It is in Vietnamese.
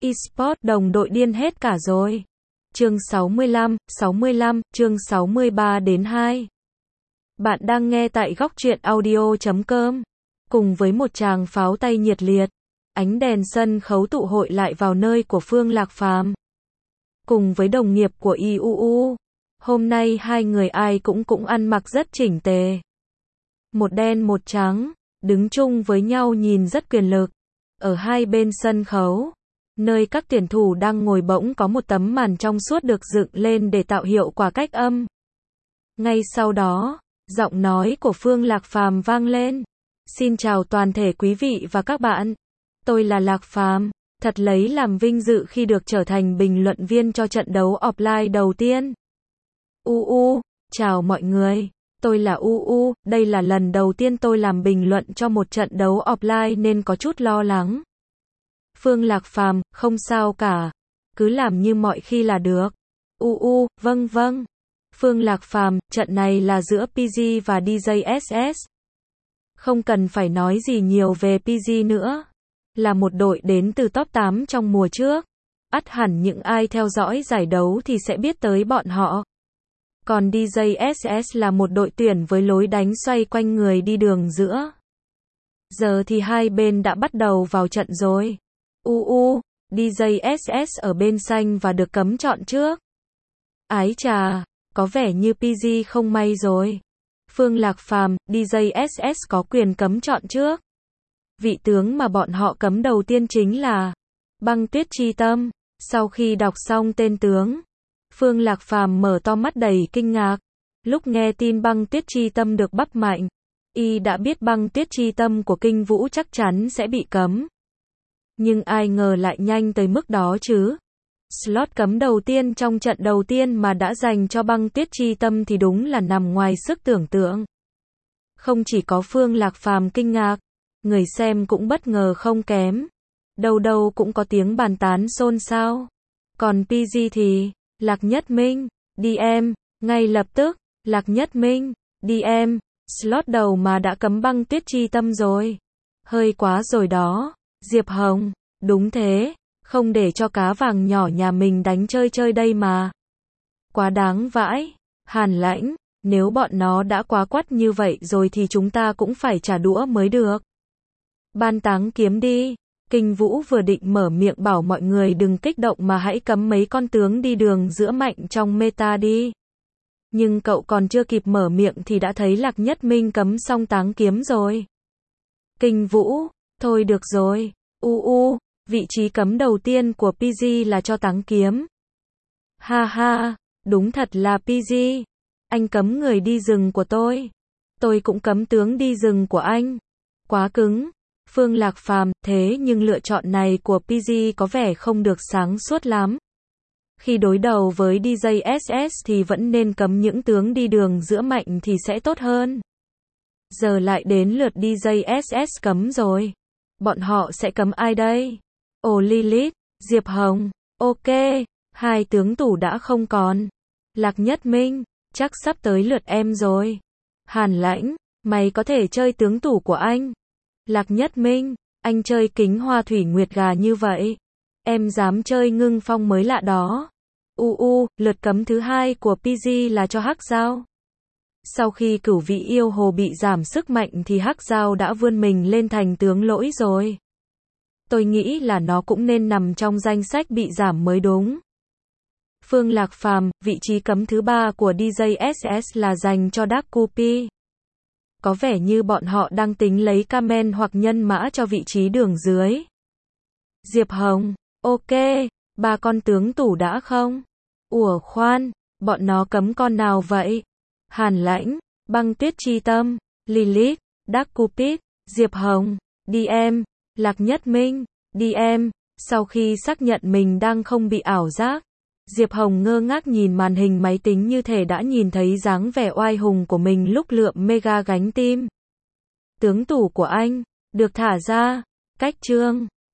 eSports đồng đội điên hết cả rồi. Chương 65, chương 63 đến 2. Bạn đang nghe tại góc truyện audio.com. Cùng với một tràng pháo tay nhiệt liệt, ánh đèn sân khấu tụ hội lại vào nơi của Phương Lạc Phàm. Cùng với đồng nghiệp của IUU, hôm nay hai người ai cũng ăn mặc rất chỉnh tề. Một đen một trắng, đứng chung với nhau nhìn rất quyền lực. Ở hai bên sân khấu, nơi các tuyển thủ đang ngồi bỗng có một tấm màn trong suốt được dựng lên để tạo hiệu quả cách âm. Ngay sau đó, giọng nói của Phương Lạc Phàm vang lên. Xin chào toàn thể quý vị và các bạn. Tôi là Lạc Phàm, thật lấy làm vinh dự khi được trở thành bình luận viên cho trận đấu offline đầu tiên. Chào mọi người. Tôi là đây là lần đầu tiên tôi làm bình luận cho một trận đấu offline nên có chút lo lắng. Phương Lạc Phàm, không sao cả. Cứ làm như mọi khi là được. Vâng. Phương Lạc Phàm, trận này là giữa PG và DJ SS. Không cần phải nói gì nhiều về PG nữa. Là một đội đến từ top 8 trong mùa trước. Ắt hẳn những ai theo dõi giải đấu thì sẽ biết tới bọn họ. Còn DJ SS là một đội tuyển với lối đánh xoay quanh người đi đường giữa. Giờ thì hai bên đã bắt đầu vào trận rồi. DJ SS ở bên xanh và được cấm chọn trước. Ái chà, có vẻ như PG không may rồi. Phương Lạc Phàm, DJ SS có quyền cấm chọn trước. Vị tướng mà bọn họ cấm đầu tiên chính là Băng Tuyết Chi Tâm. Sau khi đọc xong tên tướng, Phương Lạc Phàm mở to mắt đầy kinh ngạc. Lúc nghe tin Băng Tuyết Chi Tâm được bắp mạnh, y đã biết Băng Tuyết Chi Tâm của Kinh Vũ chắc chắn sẽ bị cấm. Nhưng ai ngờ lại nhanh tới mức đó chứ. Slot cấm đầu tiên trong trận đầu tiên mà đã dành cho Băng Tuyết Chi Tâm thì đúng là nằm ngoài sức tưởng tượng. Không chỉ có Phương Lạc Phàm kinh ngạc, người xem cũng bất ngờ không kém. Đâu đâu cũng có tiếng bàn tán xôn xao. Còn PG thì, Lạc Nhất Minh, DM, ngay lập tức, Lạc Nhất Minh, DM, slot đầu mà đã cấm Băng Tuyết Chi Tâm rồi. Hơi quá rồi đó, Diệp Hồng, đúng thế, không để cho cá vàng nhỏ nhà mình đánh chơi đây mà. Quá đáng vãi, Hàn Lãnh, nếu bọn nó đã quá quắt như vậy rồi thì chúng ta cũng phải trả đũa mới được. Ban Táng Kiếm đi. Kinh Vũ vừa định mở miệng bảo mọi người đừng kích động mà hãy cấm mấy con tướng đi đường giữa mạnh trong meta đi. Nhưng cậu còn chưa kịp mở miệng thì đã thấy Lạc Nhất Minh cấm xong Táng Kiếm rồi. Kinh Vũ, thôi được rồi. Vị trí cấm đầu tiên của PG là cho Táng Kiếm. Ha, đúng thật là PG. Anh cấm người đi rừng của tôi. Tôi cũng cấm tướng đi rừng của anh. Quá cứng. Phương Lạc Phàm, thế nhưng lựa chọn này của PG có vẻ không được sáng suốt lắm. Khi đối đầu với DJ SS thì vẫn nên cấm những tướng đi đường giữa mạnh thì sẽ tốt hơn. Giờ lại đến lượt DJ SS cấm rồi. Bọn họ sẽ cấm ai đây? Lilith, Diệp Hồng, ok, hai tướng tủ đã không còn. Lạc Nhất Minh, chắc sắp tới lượt em rồi. Hàn Lãnh, mày có thể chơi tướng tủ của anh. Lạc Nhất Minh, anh chơi kính hoa thủy nguyệt gà như vậy. Em dám chơi ngưng phong mới lạ đó. Lượt cấm thứ hai của PG là cho Hắc Giao. Sau khi cửu vị yêu hồ bị giảm sức mạnh thì Hắc Giao đã vươn mình lên thành tướng lỗi rồi. Tôi nghĩ là nó cũng nên nằm trong danh sách bị giảm mới đúng. Phương Lạc Phàm, vị trí cấm thứ 3 của DJ SS là dành cho Dark Cupid. Có vẻ như bọn họ đang tính lấy Kamen hoặc nhân mã cho vị trí đường dưới. Diệp Hồng, ok, 3 con tướng tủ đã không? Khoan, bọn nó cấm con nào vậy? Hàn Lãnh, Băng Tuyết Chi Tâm, Lilith, Dark Cupid, Diệp Hồng, DM, Lạc Nhất Minh, DM. Sau khi xác nhận mình đang không bị ảo giác, Diệp Hồng ngơ ngác nhìn màn hình máy tính như thể đã nhìn thấy dáng vẻ oai hùng của mình lúc lượm mega gánh tim. Tướng tủ của anh, được thả ra, cách chương.